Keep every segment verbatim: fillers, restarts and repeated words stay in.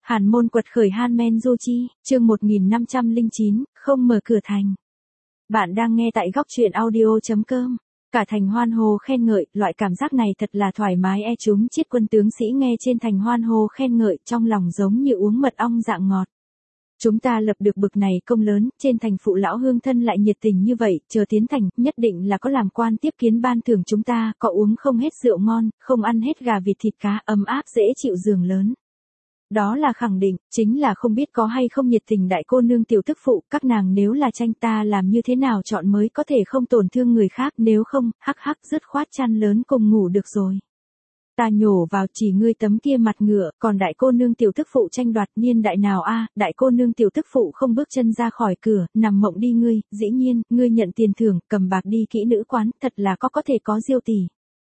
Hàn môn quật khởi Hanmen Du Chi, chương một nghìn năm trăm lẻ chín, không mở cửa thành. Bạn đang nghe tại góc truyện audio chấm com. Cả thành hoan hô khen ngợi, loại cảm giác này thật là thoải mái e chúng chiết quân tướng sĩ nghe trên thành hoan hô khen ngợi, trong lòng giống như uống mật ong dạng ngọt. Chúng ta lập được bực này công lớn, trên thành phụ lão hương thân lại nhiệt tình như vậy, chờ tiến thành, nhất định là có làm quan tiếp kiến ban thưởng chúng ta, có uống không hết rượu ngon, không ăn hết gà vịt thịt cá, ấm áp dễ chịu giường lớn. Đó là khẳng định, chính là không biết có hay không nhiệt tình đại cô nương tiểu tức phụ, các nàng nếu là tranh ta làm như thế nào chọn mới có thể không tổn thương người khác, nếu không, hắc hắc dứt khoát chăn lớn cùng ngủ được rồi. Ta nhổ vào chỉ ngươi tấm kia mặt ngựa, còn đại cô nương tiểu tức phụ tranh đoạt niên đại nào a, đại cô nương tiểu tức phụ không bước chân ra khỏi cửa, nằm mộng đi ngươi, dĩ nhiên, ngươi nhận tiền thưởng, cầm bạc đi kỹ nữ quán, thật là có có thể có diêu tỷ.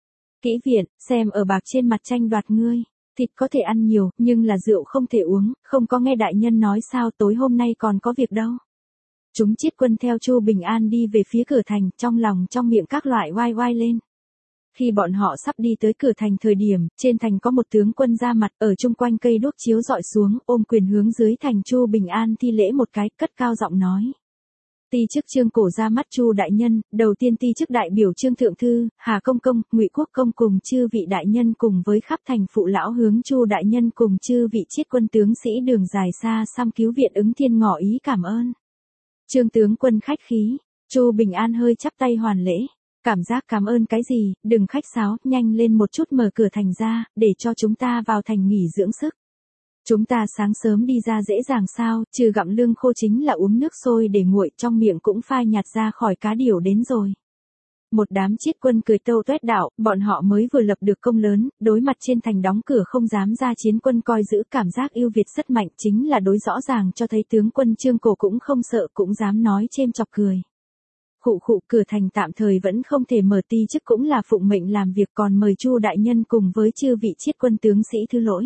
Kỹ viện, xem ở bạc trên mặt tranh đoạt ngươi. Thịt có thể ăn nhiều, nhưng là rượu không thể uống, không có nghe đại nhân nói sao tối hôm nay còn có việc đâu. Chúng chiết quân theo Chu Bình An đi về phía cửa thành, trong lòng trong miệng các loại oai oai lên. Khi bọn họ sắp đi tới cửa thành thời điểm, trên thành có một tướng quân ra mặt, ở chung quanh cây đuốc chiếu dọi xuống, ôm quyền hướng dưới thành Chu Bình An thi lễ một cái, cất cao giọng nói. Ti chức Trương cổ ra mắt Chu đại nhân, đầu tiên ti chức đại biểu Trương thượng thư, Hà công công, Ngụy quốc công cùng chư vị đại nhân cùng với khắp thành phụ lão hướng Chu đại nhân cùng chư vị chiết quân tướng sĩ đường dài xa xăm cứu viện ứng thiên ngỏ ý cảm ơn. Trương tướng quân khách khí, Chu Bình An hơi chắp tay hoàn lễ, cảm giác cảm ơn cái gì, đừng khách sáo, nhanh lên một chút mở cửa thành ra, để cho chúng ta vào thành nghỉ dưỡng sức. Chúng ta sáng sớm đi ra dễ dàng sao, trừ gặm lương khô chính là uống nước sôi để nguội, trong miệng cũng phai nhạt ra khỏi cá điểu đến rồi. Một đám chiết quân cười tâu tuét đạo, bọn họ mới vừa lập được công lớn, đối mặt trên thành đóng cửa không dám ra chiến quân coi giữ cảm giác yêu Việt rất mạnh, chính là đối rõ ràng cho thấy tướng quân Trương cổ cũng không sợ, cũng dám nói chêm chọc cười. Khụ khụ, cửa thành tạm thời vẫn không thể mở, ti chức cũng là phụng mệnh làm việc, còn mời Chu đại nhân cùng với chư vị chiết quân tướng sĩ thứ lỗi.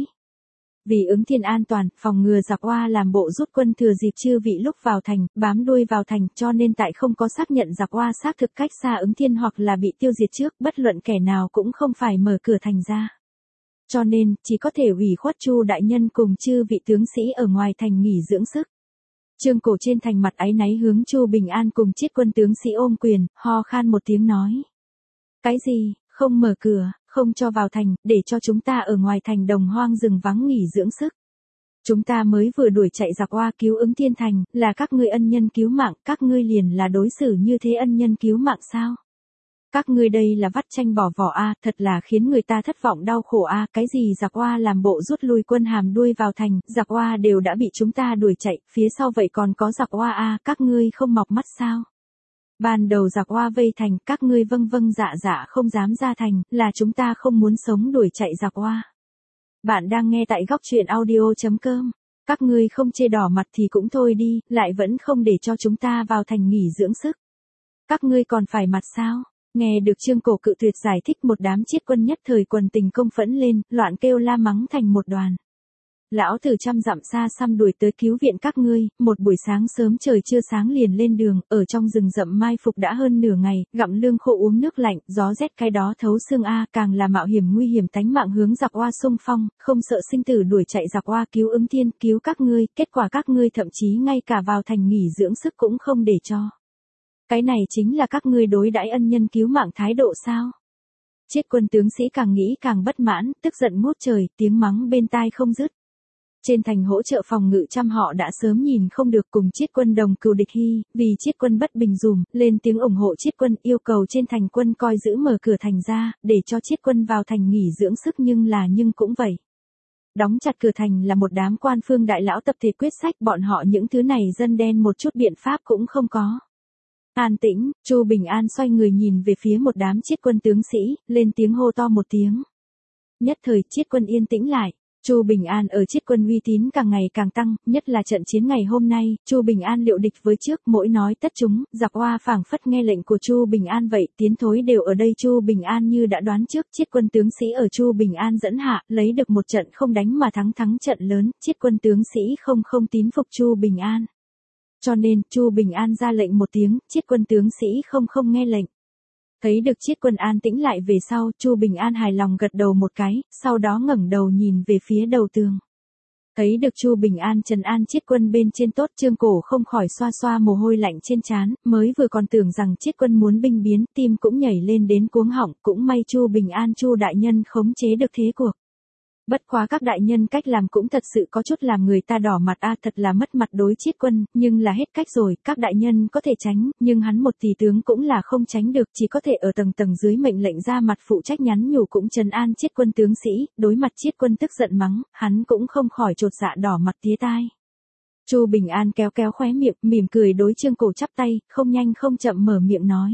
Vì ứng thiên an toàn, phòng ngừa giặc oa làm bộ rút quân thừa dịp chư vị lúc vào thành, bám đuôi vào thành, cho nên tại không có xác nhận giặc oa xác thực cách xa ứng thiên hoặc là bị tiêu diệt trước, bất luận kẻ nào cũng không phải mở cửa thành ra. Cho nên, chỉ có thể ủy khuất Chu đại nhân cùng chư vị tướng sĩ ở ngoài thành nghỉ dưỡng sức. Trương cổ trên thành mặt áy náy hướng Chu Bình An cùng chiết quân tướng sĩ ôm quyền, ho khan một tiếng nói. Cái gì, không mở cửa, không cho vào thành, để cho chúng ta ở ngoài thành đồng hoang rừng vắng nghỉ dưỡng sức. Chúng ta mới vừa đuổi chạy giặc oa cứu ứng thiên thành, là các ngươi ân nhân cứu mạng, các ngươi liền là đối xử như thế ân nhân cứu mạng sao? Các ngươi đây là vắt chanh bỏ vỏ a, thật là khiến người ta thất vọng đau khổ a, cái gì giặc oa làm bộ rút lui quân hàm đuôi vào thành, giặc oa đều đã bị chúng ta đuổi chạy, phía sau vậy còn có giặc oa a, các ngươi không mọc mắt sao? Ban đầu giặc oa vây thành, các ngươi vâng vâng dạ dạ không dám ra thành, là chúng ta không muốn sống đuổi chạy giặc oa. Bạn đang nghe tại góc truyện audio chấm com. Các ngươi không chê đỏ mặt thì cũng thôi đi, lại vẫn không để cho chúng ta vào thành nghỉ dưỡng sức. Các ngươi còn phải mặt sao? Nghe được Trương cổ cự tuyệt giải thích, một đám chiết quân nhất thời quần tình công phẫn lên, loạn kêu la mắng thành một đoàn. Lão tử trăm dặm xa xăm đuổi tới cứu viện các ngươi, một buổi sáng sớm trời chưa sáng liền lên đường, ở trong rừng rậm mai phục đã hơn nửa ngày, gặm lương khô uống nước lạnh, gió rét cái đó thấu xương a, càng là mạo hiểm nguy hiểm tánh mạng hướng giặc oa xung phong, không sợ sinh tử đuổi chạy giặc oa cứu ứng thiên, cứu các ngươi, kết quả các ngươi thậm chí ngay cả vào thành nghỉ dưỡng sức cũng không để cho. Cái này chính là các ngươi đối đãi ân nhân cứu mạng thái độ sao? Chiết quân tướng sĩ càng nghĩ càng bất mãn, tức giận ngút trời, tiếng mắng bên tai không dứt. Trên thành hỗ trợ phòng ngự trăm họ đã sớm nhìn không được cùng chiết quân đồng cừu địch hy, vì chiết quân bất bình dùm, lên tiếng ủng hộ chiết quân, yêu cầu trên thành quân coi giữ mở cửa thành ra, để cho chiết quân vào thành nghỉ dưỡng sức, nhưng là nhưng cũng vậy. Đóng chặt cửa thành là một đám quan phương đại lão tập thể quyết sách, bọn họ những thứ này dân đen một chút biện pháp cũng không có. An tĩnh, Chu Bình An xoay người nhìn về phía một đám chiết quân tướng sĩ, lên tiếng hô to một tiếng. Nhất thời chiết quân yên tĩnh lại. Chu Bình An ở chiết quân uy tín càng ngày càng tăng, nhất là trận chiến ngày hôm nay, Chu Bình An liệu địch với trước, mỗi nói tất chúng, giặc oa phảng phất nghe lệnh của Chu Bình An vậy, tiến thối đều ở đây. Chu Bình An như đã đoán trước, chiết quân tướng sĩ ở Chu Bình An dẫn hạ, lấy được một trận không đánh mà thắng thắng trận lớn, chiết quân tướng sĩ không không tín phục Chu Bình An. Cho nên, Chu Bình An ra lệnh một tiếng, chiết quân tướng sĩ không không nghe lệnh. Thấy được chiết quân an tĩnh lại về sau, Chu Bình An hài lòng gật đầu một cái, sau đó ngẩng đầu nhìn về phía đầu tường. Thấy được Chu Bình An trấn an Chiết Quân bên trên tốt, Trương Cổ không khỏi xoa xoa mồ hôi lạnh trên trán, mới vừa còn tưởng rằng Chiết Quân muốn binh biến, tim cũng nhảy lên đến cuống họng, cũng may Chu Bình An Chu đại nhân khống chế được thế cuộc. Bất quá các đại nhân cách làm cũng thật sự có chút làm người ta đỏ mặt a, thật là mất mặt đối Chiết Quân, nhưng là hết cách rồi, các đại nhân có thể tránh, nhưng hắn một tỷ tướng cũng là không tránh được, chỉ có thể ở tầng tầng dưới mệnh lệnh ra mặt phụ trách nhắn nhủ cũng trấn an Chiết Quân tướng sĩ, đối mặt Chiết Quân tức giận mắng, hắn cũng không khỏi chột dạ đỏ mặt tía tai. Chu Bình An kéo kéo khóe miệng, mỉm cười đối Trương Cổ chắp tay, không nhanh không chậm mở miệng nói.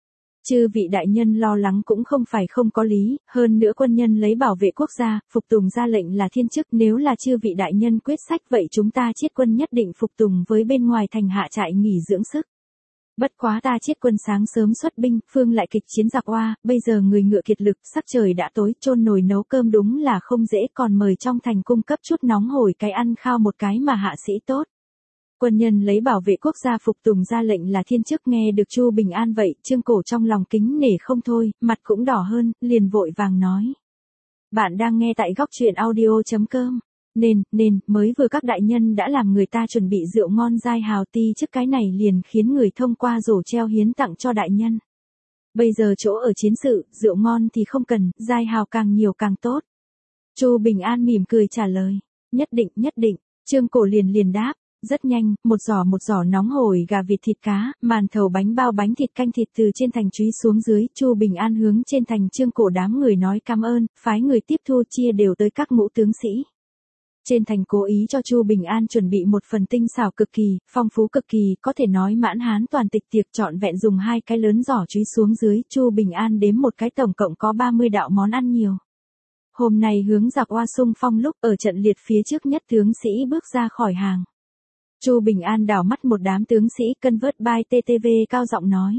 Chư vị đại nhân lo lắng cũng không phải không có lý, hơn nữa quân nhân lấy bảo vệ quốc gia, phục tùng ra lệnh là thiên chức, nếu là chư vị đại nhân quyết sách vậy chúng ta Chiết Quân nhất định phục tùng với bên ngoài thành hạ trại nghỉ dưỡng sức. Bất quá ta Chiết Quân sáng sớm xuất binh, phương lại kịch chiến giặc oa, bây giờ người ngựa kiệt lực, sắc trời đã tối, chôn nồi nấu cơm đúng là không dễ, còn mời trong thành cung cấp chút nóng hổi cái ăn khao một cái mà hạ sĩ tốt. Quân nhân lấy bảo vệ quốc gia phục tùng ra lệnh là thiên chức, nghe được Chu Bình An vậy, Trương Cổ trong lòng kính nể không thôi, mặt cũng đỏ hơn, liền vội vàng nói. Bạn đang nghe tại góc truyện audio.com. Nên, nên, mới vừa các đại nhân đã làm người ta chuẩn bị rượu ngon giai hào ti trước cái này liền khiến người thông qua rổ treo hiến tặng cho đại nhân. Bây giờ chỗ ở chiến sự, rượu ngon thì không cần, giai hào càng nhiều càng tốt. Chu Bình An mỉm cười trả lời. Nhất định, nhất định, Trương Cổ liền liền đáp. Rất nhanh, một giỏ một giỏ nóng hổi gà vịt thịt cá, màn thầu bánh bao bánh thịt canh thịt từ trên thành chúy xuống dưới, Chu Bình An hướng trên thành Trương Cổ đám người nói cảm ơn, phái người tiếp thu chia đều tới các ngũ tướng sĩ. Trên thành cố ý cho Chu Bình An chuẩn bị một phần tinh xảo cực kỳ, phong phú cực kỳ, có thể nói mãn hán toàn tịch tiệc trọn vẹn dùng hai cái lớn giỏ chúy xuống dưới, Chu Bình An đếm một cái tổng cộng có ba mươi đạo món ăn nhiều. Hôm nay hướng giặc oa xung phong lúc ở trận liệt phía trước nhất tướng sĩ bước ra khỏi hàng. Chu Bình An đảo mắt một đám tướng sĩ cân vớt bai tê tê vê cao giọng nói.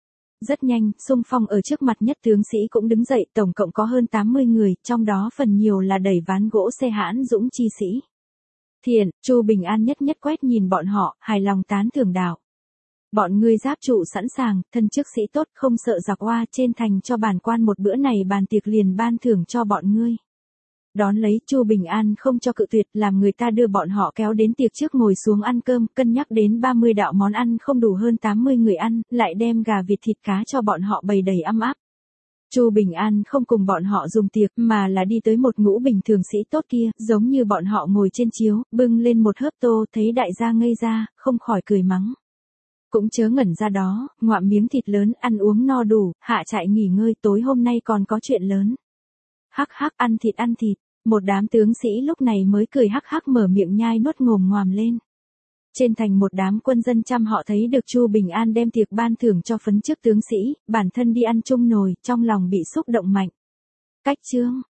Rất nhanh, xung phong ở trước mặt nhất tướng sĩ cũng đứng dậy, tổng cộng có hơn tám mươi người, trong đó phần nhiều là đẩy ván gỗ xe hãn dũng chi sĩ. Thiện, Chu Bình An nhất nhất quét nhìn bọn họ, hài lòng tán thưởng đạo. Bọn ngươi giáp trụ sẵn sàng, thân chức sĩ tốt không sợ giặc oa, trên thành cho bản quan một bữa này bàn tiệc liền ban thưởng cho bọn ngươi. Đón lấy, Chu Bình An không cho cự tuyệt, làm người ta đưa bọn họ kéo đến tiệc trước ngồi xuống ăn cơm, cân nhắc đến ba mươi đạo món ăn không đủ hơn tám mươi người ăn, lại đem gà vịt thịt cá cho bọn họ bày đầy ăm áp. Chu Bình An không cùng bọn họ dùng tiệc, mà là đi tới một ngũ bình thường sĩ tốt kia, giống như bọn họ ngồi trên chiếu, bưng lên một hớp tô, thấy đại gia ngây ra, không khỏi cười mắng. Cũng chớ ngẩn ra đó, ngoạm miếng thịt lớn, ăn uống no đủ, hạ trại nghỉ ngơi, tối hôm nay còn có chuyện lớn. Hắc hắc, ăn thịt ăn thịt. Một đám tướng sĩ lúc này mới cười hắc hắc mở miệng nhai nuốt ngồm ngoàm lên. Trên thành một đám quân dân chăm họ thấy được Chu Bình An đem tiệc ban thưởng cho phấn chức tướng sĩ, bản thân đi ăn chung nồi, trong lòng bị xúc động mạnh. Cách chương,